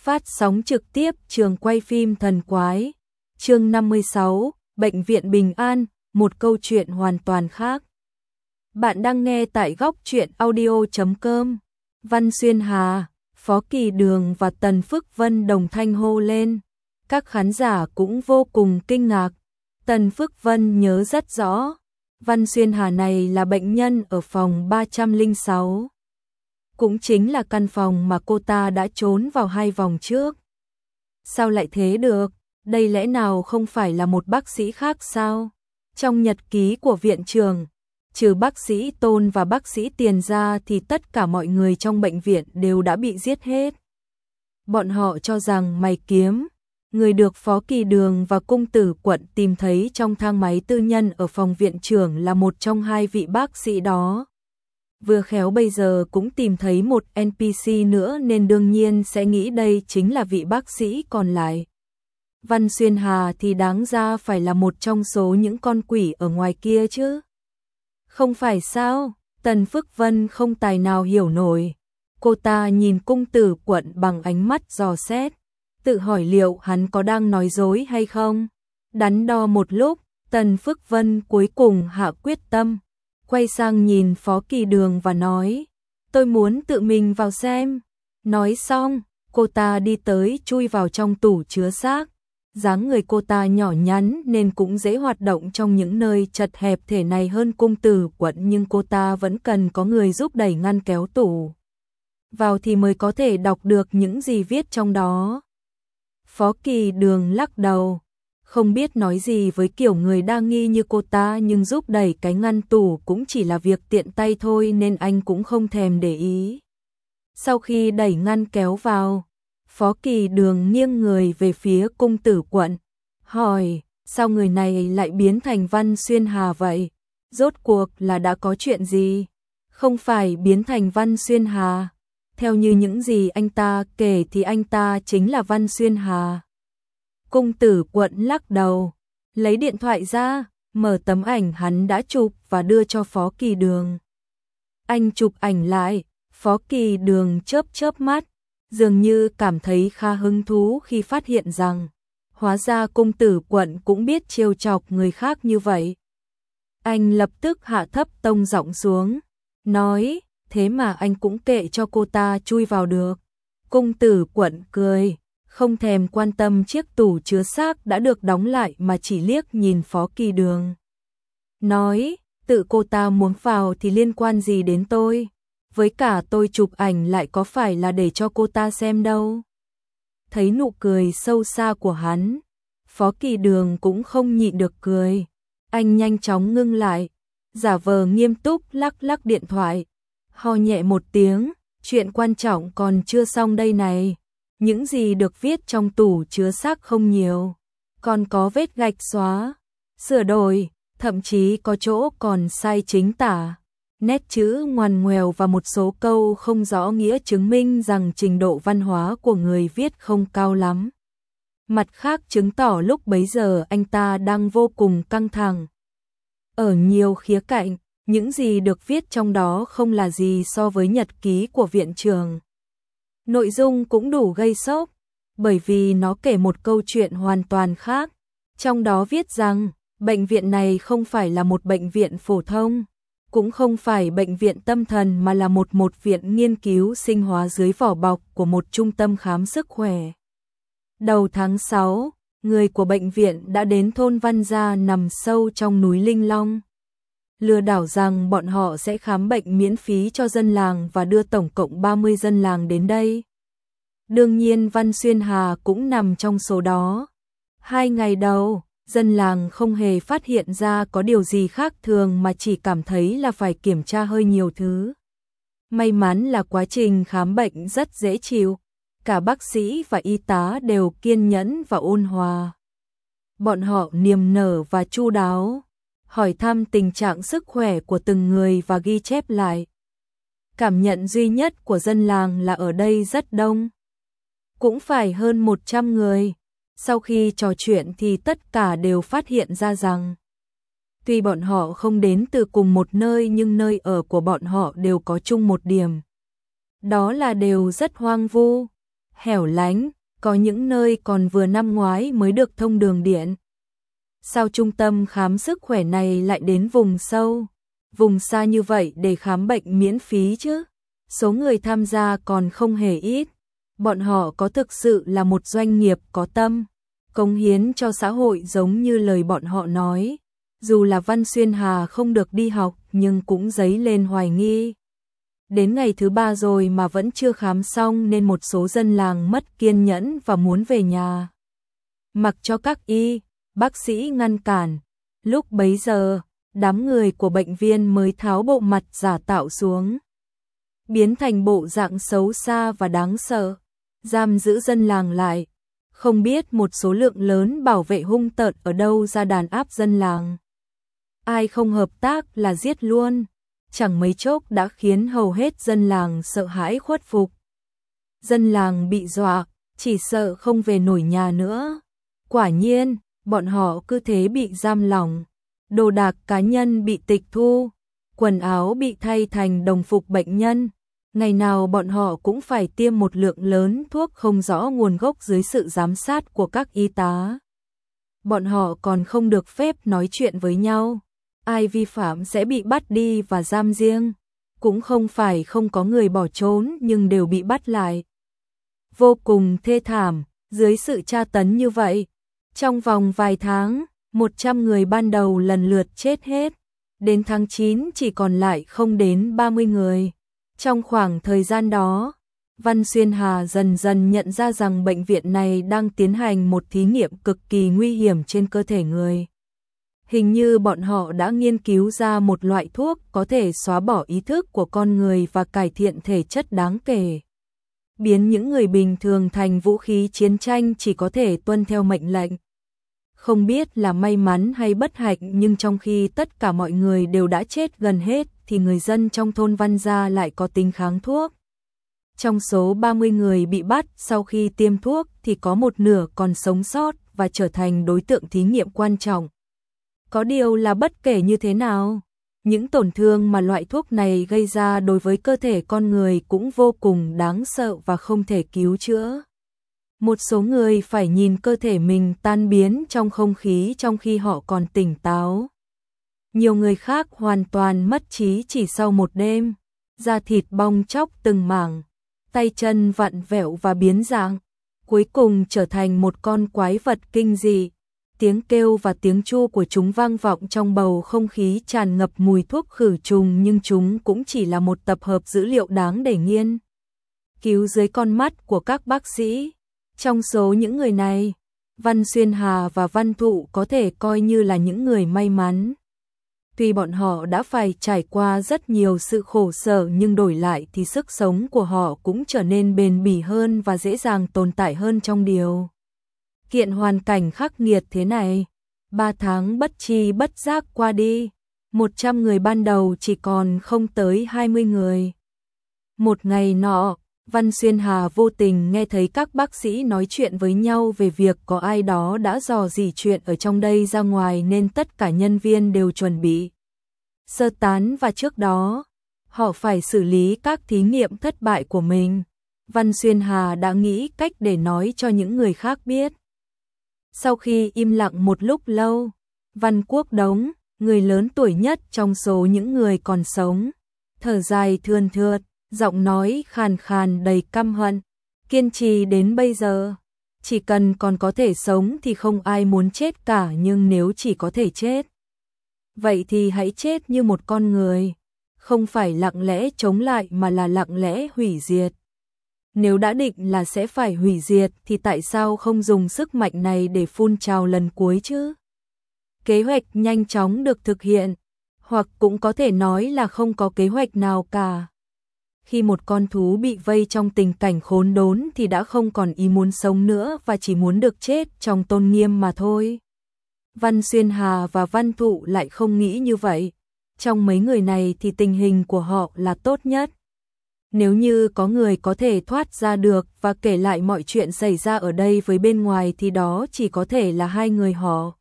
Phát sóng trực tiếp trường quay phim thần quái. Chương 56, Bệnh viện Bình An, một câu chuyện hoàn toàn khác. Bạn đang nghe tại góc truyện audio.com. Văn Xuyên Hà, Phó Kỳ Đường và Tần Phước Vân đồng thanh hô lên. Các khán giả cũng vô cùng kinh ngạc. Tần Phước Vân nhớ rất rõ, Văn Xuyên Hà này là bệnh nhân ở phòng 306. Cũng chính là căn phòng mà cô ta đã trốn vào 2 vòng trước. Sao lại thế được? Đây lẽ nào không phải là một bác sĩ khác sao? Trong nhật ký của viện trưởng, trừ bác sĩ Tôn và bác sĩ Tiền ra thì tất cả mọi người trong bệnh viện đều đã bị giết hết. Bọn họ cho rằng Mày Kiếm, người được Phó Kỳ Đường và Cung Tử Quận tìm thấy trong thang máy tư nhân ở phòng viện trưởng là một trong 2 vị bác sĩ đó. Vừa khéo bây giờ cũng tìm thấy một NPC nữa nên đương nhiên sẽ nghĩ đây chính là vị bác sĩ còn lại. Văn Xuyên Hà thì đáng ra phải là một trong số những con quỷ ở ngoài kia chứ. Không phải sao? Tần Phước Vân không tài nào hiểu nổi. Cô ta nhìn Cung Tử Quận bằng ánh mắt dò xét, tự hỏi liệu hắn có đang nói dối hay không. Đắn đo một lúc, Tần Phước Vân cuối cùng hạ quyết tâm, quay sang nhìn Phó Kỳ Đường và nói, tôi muốn tự mình vào xem. Nói xong, cô ta đi tới chui vào trong tủ chứa xác. Dáng người cô ta nhỏ nhắn nên cũng dễ hoạt động trong những nơi chật hẹp thể này hơn Cung Tử Quận, nhưng cô ta vẫn cần có người giúp đẩy ngăn kéo tủ vào thì mới có thể đọc được những gì viết trong đó. Phó Kỳ Đường lắc đầu, không biết nói gì với kiểu người đa nghi như cô ta, nhưng giúp đẩy cái ngăn tủ cũng chỉ là việc tiện tay thôi nên anh cũng không thèm để ý. Sau khi đẩy ngăn kéo vào, Phó Kỳ Đường nghiêng người về phía Cung Tử Quận, hỏi, sao người này lại biến thành Văn Xuyên Hà vậy? Rốt cuộc là đã có chuyện gì? Không phải biến thành Văn Xuyên Hà. Theo như những gì anh ta kể thì anh ta chính là Văn Xuyên Hà. Cung Tử Quận lắc đầu, lấy điện thoại ra, mở tấm ảnh hắn đã chụp và đưa cho Phó Kỳ Đường. Anh chụp ảnh lại, Phó Kỳ Đường chớp chớp mắt, dường như cảm thấy khá hứng thú khi phát hiện rằng, hóa ra Cung Tử Quận cũng biết trêu chọc người khác như vậy. Anh lập tức hạ thấp tông giọng xuống, nói, thế mà anh cũng kệ cho cô ta chui vào được. Cung Tử Quận cười, không thèm quan tâm chiếc tủ chứa xác đã được đóng lại mà chỉ liếc nhìn Phó Kỳ Đường. Nói, tự cô ta muốn vào thì liên quan gì đến tôi? Với cả tôi chụp ảnh lại có phải là để cho cô ta xem đâu. Thấy nụ cười sâu xa của hắn, Phó Kỳ Đường cũng không nhịn được cười. Anh nhanh chóng ngưng lại, giả vờ nghiêm túc lắc lắc điện thoại, ho nhẹ một tiếng, chuyện quan trọng còn chưa xong đây này. Những gì được viết trong tủ chứa xác không nhiều, còn có vết gạch xóa, sửa đổi, thậm chí có chỗ còn sai chính tả. Nét chữ ngoằn ngoèo và một số câu không rõ nghĩa chứng minh rằng trình độ văn hóa của người viết không cao lắm. Mặt khác chứng tỏ lúc bấy giờ anh ta đang vô cùng căng thẳng. Ở nhiều khía cạnh, những gì được viết trong đó không là gì so với nhật ký của viện trưởng. Nội dung cũng đủ gây sốc, bởi vì nó kể một câu chuyện hoàn toàn khác. Trong đó viết rằng, bệnh viện này không phải là một bệnh viện phổ thông, cũng không phải bệnh viện tâm thần mà là một viện nghiên cứu sinh hóa dưới vỏ bọc của một trung tâm khám sức khỏe. Đầu tháng 6, người của bệnh viện đã đến thôn Văn Gia nằm sâu trong núi Linh Long, lừa đảo rằng bọn họ sẽ khám bệnh miễn phí cho dân làng và đưa tổng cộng 30 dân làng đến đây. Đương nhiên Văn Xuyên Hà cũng nằm trong số đó. 2 ngày đầu, dân làng không hề phát hiện ra có điều gì khác thường mà chỉ cảm thấy là phải kiểm tra hơi nhiều thứ. May mắn là quá trình khám bệnh rất dễ chịu, cả bác sĩ và y tá đều kiên nhẫn và ôn hòa. Bọn họ niềm nở và chu đáo, hỏi thăm tình trạng sức khỏe của từng người và ghi chép lại. Cảm nhận duy nhất của dân làng là ở đây rất đông, cũng phải hơn 100 người. Sau khi trò chuyện thì tất cả đều phát hiện ra rằng, tuy bọn họ không đến từ cùng một nơi nhưng nơi ở của bọn họ đều có chung một điểm. Đó là đều rất hoang vu. hẻo lánh, có những nơi còn vừa năm ngoái mới được thông đường điện. Sao trung tâm khám sức khỏe này lại đến vùng sâu, vùng xa như vậy để khám bệnh miễn phí chứ? Số người tham gia còn không hề ít. Bọn họ có thực sự là một doanh nghiệp có tâm, cống hiến cho xã hội giống như lời bọn họ nói. Dù là Văn Xuyên Hà không được đi học nhưng cũng dấy lên hoài nghi. Đến ngày thứ 3 rồi mà vẫn chưa khám xong nên một số dân làng mất kiên nhẫn và muốn về nhà. Mặc cho các bác sĩ ngăn cản. Lúc bấy giờ, đám người của bệnh viện mới tháo bộ mặt giả tạo xuống, biến thành bộ dạng xấu xa và đáng sợ, giam giữ dân làng lại. Không biết một số lượng lớn bảo vệ hung tợn ở đâu ra đàn áp dân làng. Ai không hợp tác là giết luôn. Chẳng mấy chốc đã khiến hầu hết dân làng sợ hãi khuất phục. Dân làng bị dọa, chỉ sợ không về nổi nhà nữa. Quả nhiên, bọn họ cứ thế bị giam lỏng. Đồ đạc cá nhân bị tịch thu, quần áo bị thay thành đồng phục bệnh nhân. Ngày nào bọn họ cũng phải tiêm một lượng lớn thuốc không rõ nguồn gốc dưới sự giám sát của các y tá. Bọn họ còn không được phép nói chuyện với nhau. Ai vi phạm sẽ bị bắt đi và giam riêng. Cũng không phải không có người bỏ trốn nhưng đều bị bắt lại. Vô cùng thê thảm, dưới sự tra tấn như vậy. Trong vòng vài tháng, 100 người ban đầu lần lượt chết hết. Đến tháng 9 chỉ còn lại không đến 30 người. Trong khoảng thời gian đó, Văn Xuyên Hà dần dần nhận ra rằng bệnh viện này đang tiến hành một thí nghiệm cực kỳ nguy hiểm trên cơ thể người. Hình như bọn họ đã nghiên cứu ra một loại thuốc có thể xóa bỏ ý thức của con người và cải thiện thể chất đáng kể. Biến những người bình thường thành vũ khí chiến tranh chỉ có thể tuân theo mệnh lệnh. Không biết là may mắn hay bất hạnh nhưng trong khi tất cả mọi người đều đã chết gần hết thì người dân trong thôn Văn Gia lại có tính kháng thuốc. Trong số 30 người bị bắt sau khi tiêm thuốc thì có một nửa còn sống sót và trở thành đối tượng thí nghiệm quan trọng. Có điều là bất kể như thế nào, những tổn thương mà loại thuốc này gây ra đối với cơ thể con người cũng vô cùng đáng sợ và không thể cứu chữa. Một số người phải nhìn cơ thể mình tan biến trong không khí trong khi họ còn tỉnh táo. Nhiều người khác hoàn toàn mất trí chỉ sau một đêm, da thịt bong tróc từng mảng, tay chân vặn vẹo và biến dạng, cuối cùng trở thành một con quái vật kinh dị. Tiếng kêu và tiếng chu của chúng vang vọng trong bầu không khí tràn ngập mùi thuốc khử trùng nhưng chúng cũng chỉ là một tập hợp dữ liệu đáng để nghiên cứu dưới con mắt của các bác sĩ. Trong số những người này, Văn Xuyên Hà và Văn Thụ có thể coi như là những người may mắn. Tuy bọn họ đã phải trải qua rất nhiều sự khổ sở nhưng đổi lại thì sức sống của họ cũng trở nên bền bỉ hơn và dễ dàng tồn tại hơn trong điều kiện hoàn cảnh khắc nghiệt thế này. 3 tháng bất chi bất giác qua đi, 100 người ban đầu chỉ còn không tới 20 người. Một ngày nọ, Văn Xuyên Hà vô tình nghe thấy các bác sĩ nói chuyện với nhau về việc có ai đó đã dò dỉ chuyện ở trong đây ra ngoài nên tất cả nhân viên đều chuẩn bị sơ tán và trước đó, họ phải xử lý các thí nghiệm thất bại của mình. Văn Xuyên Hà đã nghĩ cách để nói cho những người khác biết. Sau khi im lặng một lúc lâu, Văn Quốc Đống, người lớn tuổi nhất trong số những người còn sống, thở dài thườn thượt, giọng nói khàn khàn đầy căm hận, kiên trì đến bây giờ. Chỉ cần còn có thể sống thì không ai muốn chết cả nhưng nếu chỉ có thể chết, vậy thì hãy chết như một con người, không phải lặng lẽ chống lại mà là lặng lẽ hủy diệt. Nếu đã định là sẽ phải hủy diệt thì tại sao không dùng sức mạnh này để phun trào lần cuối chứ? Kế hoạch nhanh chóng được thực hiện, hoặc cũng có thể nói là không có kế hoạch nào cả. Khi một con thú bị vây trong tình cảnh khốn đốn thì đã không còn ý muốn sống nữa và chỉ muốn được chết trong tôn nghiêm mà thôi. Văn Xuyên Hà và Văn Thụ lại không nghĩ như vậy. Trong mấy người này thì tình hình của họ là tốt nhất. Nếu như có người có thể thoát ra được và kể lại mọi chuyện xảy ra ở đây với bên ngoài thì đó chỉ có thể là hai người họ.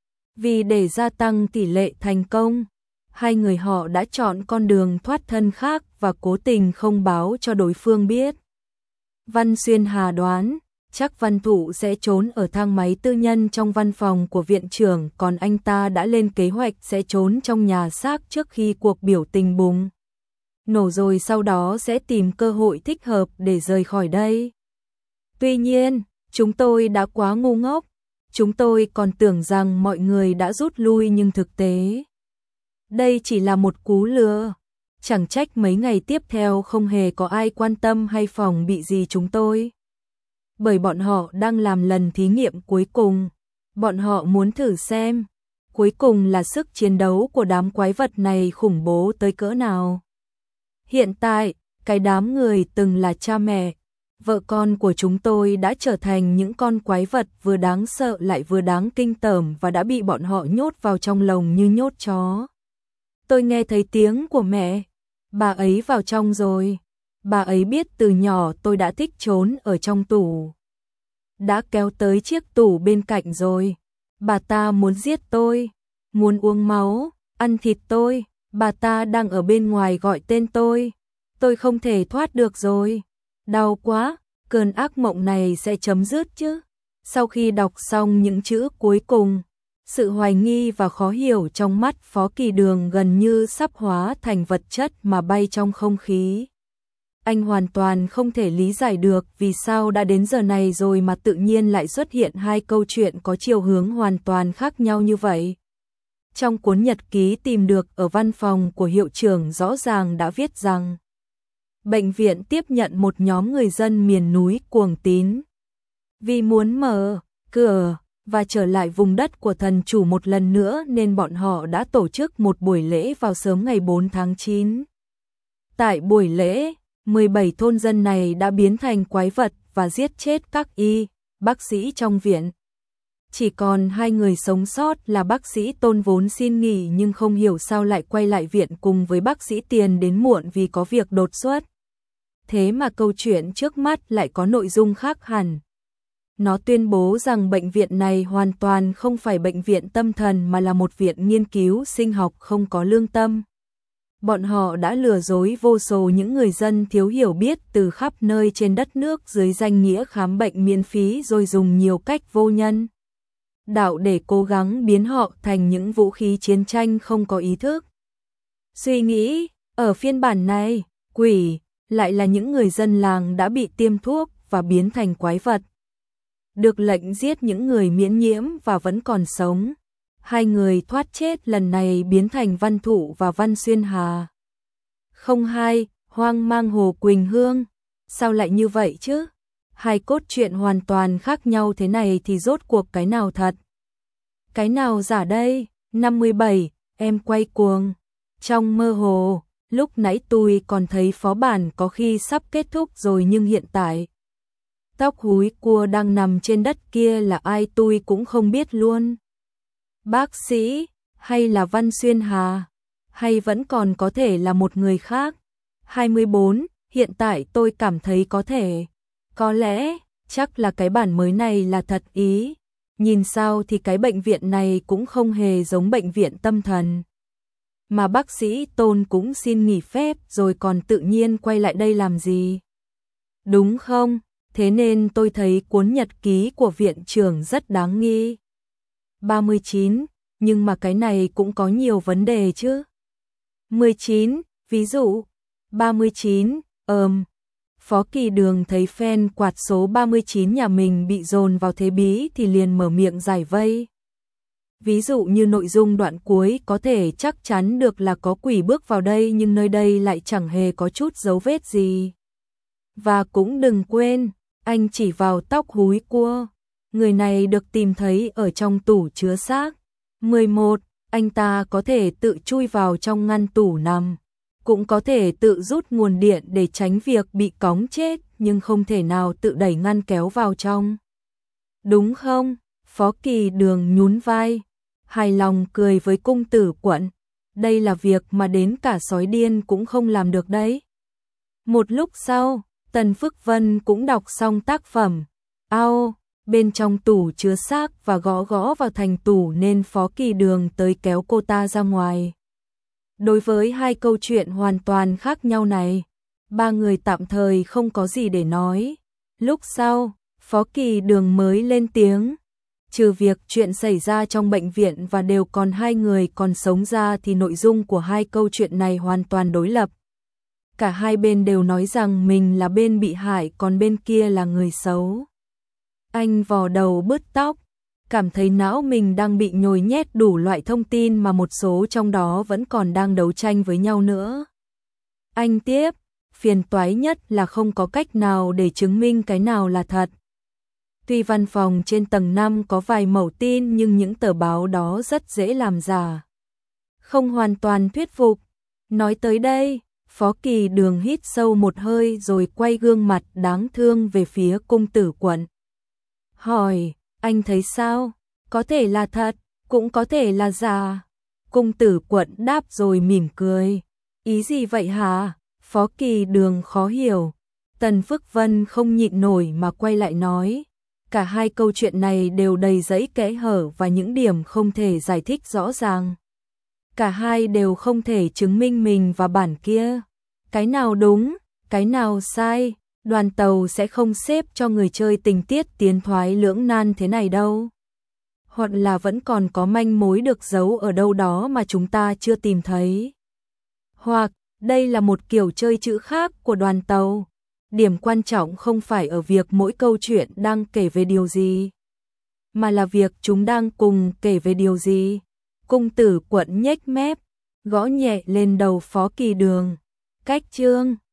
Vì để gia tăng tỷ lệ thành công, hai người họ đã chọn con đường thoát thân khác và cố tình không báo cho đối phương biết. Văn Xuyên Hà đoán, chắc Văn Thụ sẽ trốn ở thang máy tư nhân trong văn phòng của viện trưởng, còn anh ta đã lên kế hoạch sẽ trốn trong nhà xác trước khi cuộc biểu tình bùng nổ, rồi sau đó sẽ tìm cơ hội thích hợp để rời khỏi đây. Tuy nhiên, chúng tôi đã quá ngu ngốc. Chúng tôi còn tưởng rằng mọi người đã rút lui, nhưng thực tế đây chỉ là một cú lừa. Chẳng trách mấy ngày tiếp theo không hề có ai quan tâm hay phòng bị gì chúng tôi. Bởi bọn họ đang làm lần thí nghiệm cuối cùng. Bọn họ muốn thử xem cuối cùng là sức chiến đấu của đám quái vật này khủng bố tới cỡ nào. Hiện tại, cái đám người từng là cha mẹ, vợ con của chúng tôi đã trở thành những con quái vật vừa đáng sợ lại vừa đáng kinh tởm và đã bị bọn họ nhốt vào trong lồng như nhốt chó. Tôi nghe thấy tiếng của mẹ. Bà ấy vào trong rồi. Bà ấy biết từ nhỏ tôi đã thích trốn ở trong tủ. Đã kéo tới chiếc tủ bên cạnh rồi. Bà ta muốn giết tôi, muốn uống máu, ăn thịt tôi. Bà ta đang ở bên ngoài gọi tên tôi. Tôi không thể thoát được rồi. Đau quá, cơn ác mộng này sẽ chấm dứt chứ. Sau khi đọc xong những chữ cuối cùng, sự hoài nghi và khó hiểu trong mắt Phó Kỳ Đường gần như sắp hóa thành vật chất mà bay trong không khí. Anh hoàn toàn không thể lý giải được vì sao đã đến giờ này rồi mà tự nhiên lại xuất hiện hai câu chuyện có chiều hướng hoàn toàn khác nhau như vậy. Trong cuốn nhật ký tìm được ở văn phòng của hiệu trưởng rõ ràng đã viết rằng bệnh viện tiếp nhận một nhóm người dân miền núi cuồng tín. Vì muốn mở cửa và trở lại vùng đất của thần chủ một lần nữa nên bọn họ đã tổ chức một buổi lễ vào sớm ngày 4 tháng 9. Tại buổi lễ, 17 thôn dân này đã biến thành quái vật và giết chết các bác sĩ trong viện. Chỉ còn 2 người sống sót là bác sĩ Tôn vốn xin nghỉ nhưng không hiểu sao lại quay lại viện cùng với bác sĩ Tiền đến muộn vì có việc đột xuất. Thế mà câu chuyện trước mắt lại có nội dung khác hẳn. Nó tuyên bố rằng bệnh viện này hoàn toàn không phải bệnh viện tâm thần mà là một viện nghiên cứu sinh học không có lương tâm. Bọn họ đã lừa dối vô số những người dân thiếu hiểu biết từ khắp nơi trên đất nước dưới danh nghĩa khám bệnh miễn phí rồi dùng nhiều cách vô nhân đạo để cố gắng biến họ thành những vũ khí chiến tranh không có ý thức. Suy nghĩ, ở phiên bản này, quỷ lại là những người dân làng đã bị tiêm thuốc và biến thành quái vật. Được lệnh giết những người miễn nhiễm và vẫn còn sống. 2 người thoát chết lần này biến thành Văn Thụ và Văn Xuyên Hà. 02, Hoang mang Hồ Quỳnh Hương. Sao lại như vậy chứ? Hai cốt truyện hoàn toàn khác nhau thế này thì rốt cuộc cái nào thật? Cái nào giả đây? 57, em quay cuồng. Trong mơ hồ, lúc nãy tôi còn thấy phó bản có khi sắp kết thúc rồi nhưng hiện tại tóc húi cua đang nằm trên đất kia là ai tôi cũng không biết luôn. Bác sĩ, hay là Văn Xuyên Hà, hay vẫn còn có thể là một người khác. 24, hiện tại tôi cảm thấy có lẽ, chắc là cái bản mới này là thật ý. Nhìn sao thì cái bệnh viện này cũng không hề giống bệnh viện tâm thần. Mà bác sĩ Tôn cũng xin nghỉ phép rồi còn tự nhiên quay lại đây làm gì? Đúng không? Thế nên tôi thấy cuốn nhật ký của viện trưởng rất đáng nghi. 39, nhưng mà cái này cũng có nhiều vấn đề chứ. 19, ví dụ. 39, Phó Kỳ Đường thấy fan quạt số 39 nhà mình bị dồn vào thế bí thì liền mở miệng giải vây. Ví dụ như nội dung đoạn cuối có thể chắc chắn được là có quỷ bước vào đây nhưng nơi đây lại chẳng hề có chút dấu vết gì. Và cũng đừng quên, anh chỉ vào tóc húi cua. Người này được tìm thấy ở trong tủ chứa xác. 11. Anh ta có thể tự chui vào trong ngăn tủ nằm. Cũng có thể tự rút nguồn điện để tránh việc bị cóng chết, nhưng không thể nào tự đẩy ngăn kéo vào trong. Đúng không? Phó Kỳ Đường nhún vai, hài lòng cười với cung tử quận. Đây là việc mà đến cả sói điên cũng không làm được đấy. Một lúc sau, Tần Phước Vân cũng đọc xong tác phẩm. Ao, bên trong tủ chứa xác và gõ gõ vào thành tủ nên Phó Kỳ Đường tới kéo cô ta ra ngoài. Đối với hai câu chuyện hoàn toàn khác nhau này, ba người tạm thời không có gì để nói. Lúc sau, Phó Kỳ Đường mới lên tiếng. Trừ việc chuyện xảy ra trong bệnh viện và đều còn hai người còn sống ra thì nội dung của hai câu chuyện này hoàn toàn đối lập. Cả hai bên đều nói rằng mình là bên bị hại còn bên kia là người xấu. Anh vò đầu bứt tóc, cảm thấy não mình đang bị nhồi nhét đủ loại thông tin mà một số trong đó vẫn còn đang đấu tranh với nhau nữa. Anh tiếp, phiền toái nhất là không có cách nào để chứng minh cái nào là thật. Tuy văn phòng trên tầng 5 có vài mẩu tin nhưng những tờ báo đó rất dễ làm giả. Không hoàn toàn thuyết phục. Nói tới đây, Phó Kỳ Đường hít sâu một hơi rồi quay gương mặt đáng thương về phía Cung Tử Quận. Hỏi, anh thấy sao? Có thể là thật, cũng có thể là giả. Cung Tử Quận đáp rồi mỉm cười. Ý gì vậy hả? Phó Kỳ Đường khó hiểu. Tần Phước Vân không nhịn nổi mà quay lại nói. Cả hai câu chuyện này đều đầy rẫy kẽ hở và những điểm không thể giải thích rõ ràng. Cả hai đều không thể chứng minh mình và bản kia. Cái nào đúng, cái nào sai, Đoàn Tàu sẽ không xếp cho người chơi tình tiết tiến thoái lưỡng nan thế này đâu. Hoặc là vẫn còn có manh mối được giấu ở đâu đó mà chúng ta chưa tìm thấy. Hoặc, đây là một kiểu chơi chữ khác của Đoàn Tàu. Điểm quan trọng không phải ở việc mỗi câu chuyện đang kể về điều gì, mà là việc chúng đang cùng kể về điều gì. Cung Tử Quận nhếch mép, gõ nhẹ lên đầu Phó Kỳ Đường. Cách chương